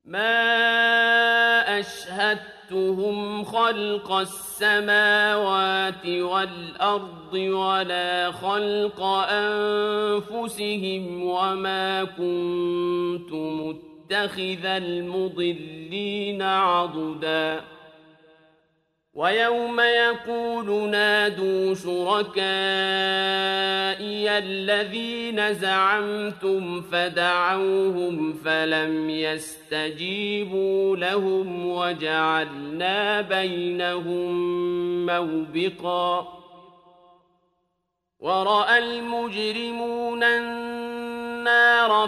ما أشهدتهم خلق السماوات والأرض ولا خلق أنفسهم وما كنت متخذ المضلين عضدا ويوم يقول نادوا شركائي الذين زعمتم فدعوهم فلم يستجيبوا لهم وجعلنا بينهم موبقا ورأى المجرمون النار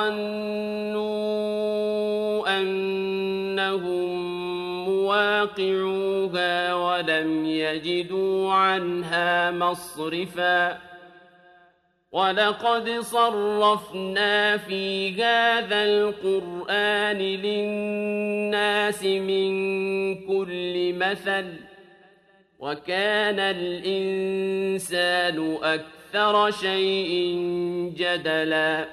فظنوا أنهم مواقعوها ولم يجدوا عنها مصرفا ولقد صرفنا في هذا القرآن للناس من كل مثل وكان الإنسان أكثر شيء جدلا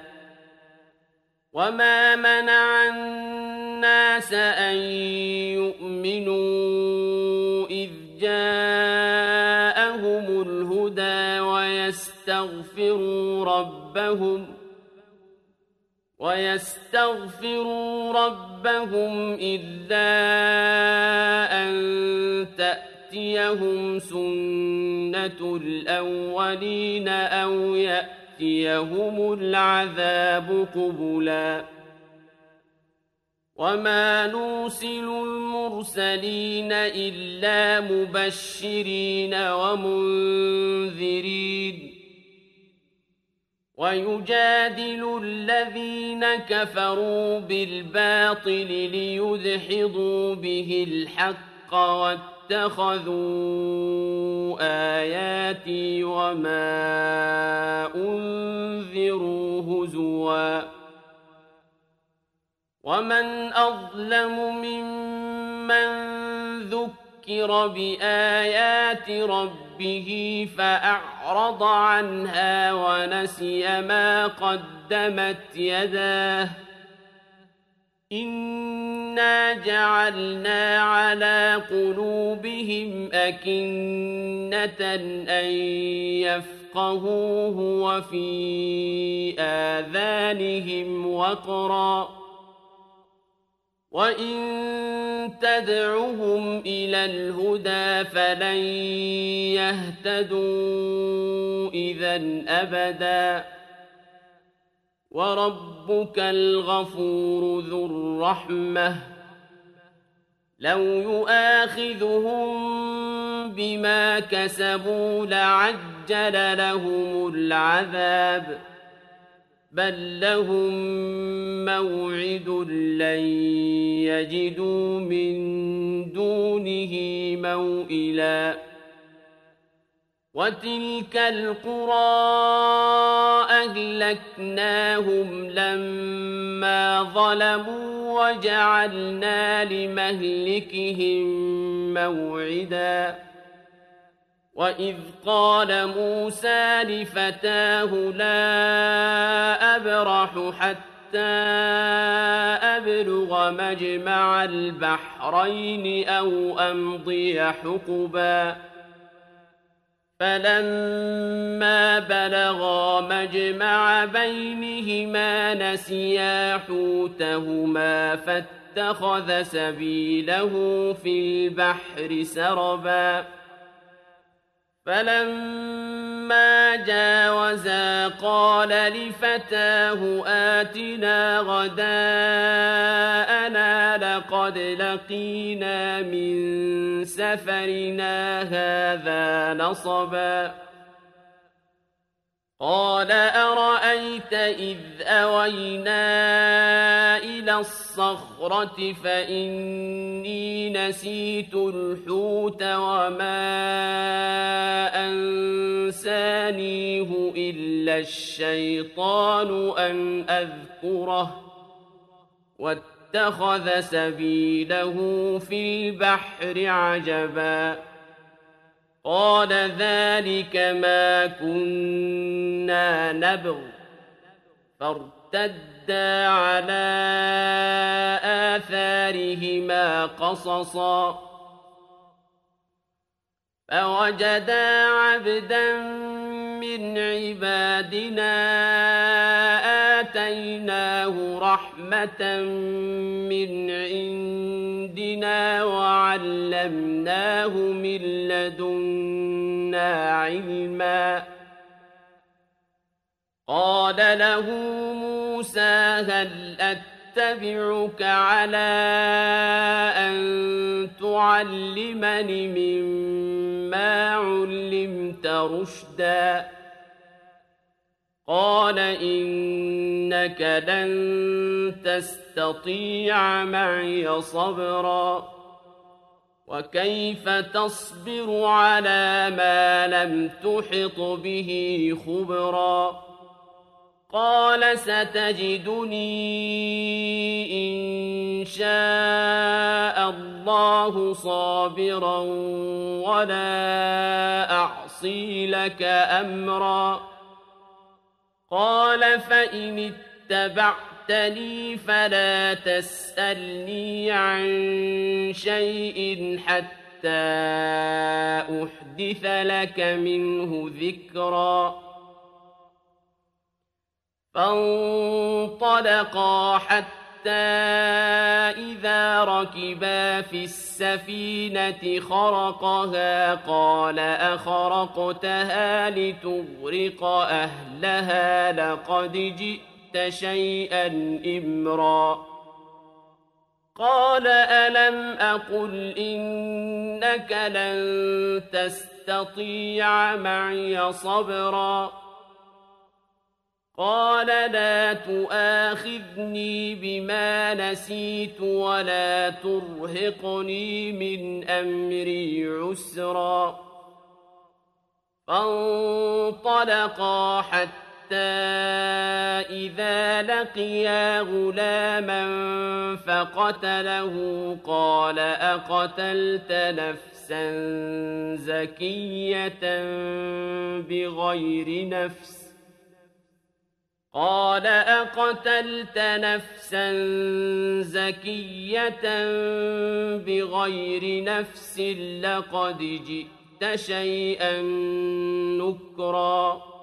وما منع الناس أن يؤمنوا إذ جاءهم الهدى ويستغفروا ربهم إلا أن تأتيهم سنة الأولين أو يأتيهم العذاب قبلا وما نرسل المرسلين إلا مبشرين ومنذرين ويجادل الذين كفروا بالباطل ليدحضوا به الحق واتخذوا آياتي وما أنذروا هزوا ومن أظلم ممن ذكر بآيات ربه فأعرض عنها ونسي ما قدمت يداه إنا جعلنا على قلوبهم أكنة أن يفقهوه وفي آذانهم وقرا وإن تدعهم إلى الهدى فلن يهتدوا إذا أبدا وربك الغفور ذو الرحمة لو يؤاخذهم بما كسبوا لعجل لهم العذاب بل لهم موعد لن يجدوا من دونه موئلا وتلك القرى أهلكناهم لما ظلموا وجعلنا لمهلكهم موعدا وإذ قال موسى لفتاه لا أبرح حتى أبلغ مجمع البحرين أو أمضي حقبا فلما بلغا مجمع بينهما نسيا حوتهما فاتخذ سبيله في البحر سربا فلما جاوزا قال لفتاه آتنا غداءنا لقد لقينا من سفرنا هذا نصبا قال أرأيت إذ أوينا إلى الصخرة فإني نسيت الحوت وما أنسانيه إلا الشيطان أن أذكره واتخذ سبيله في البحر عجبا قال ذلك ما كنا نبغ فارتدا على آثارهما قصصا فوجدا عبدا من عبادنا آتيناه رحمة من عندنا وعلمناه من لدنا علما قال له موسى هل أتبعك على أن تعلمني مما علمت رشدا قال إنك لن تستطيع معي صبرا وكيف تصبر على ما لم تحط به خبرا قال ستجدني إن شاء الله صابرا ولا أعصي لك أمرا قال فإن اتبعتني فلا تسألني عن شيء حتى أحدث لك منه ذكرا فانطلقا حتى إذا ركبا في السفينة خرقها قال أخرقتها لتغرق أهلها لقد جئت شيئا إمرا قال ألم أقل إنك لن تستطيع معي صبرا قال لا تؤاخذني بما نسيت ولا ترهقني من أمري عسرا فانطلقا حتى إذا لقيا غلاما فقتله قال أقتلت نفسا زكية بغير نفس قال أقتلت نفسا زكية بغير نفس لقد جئت شيئا نكرا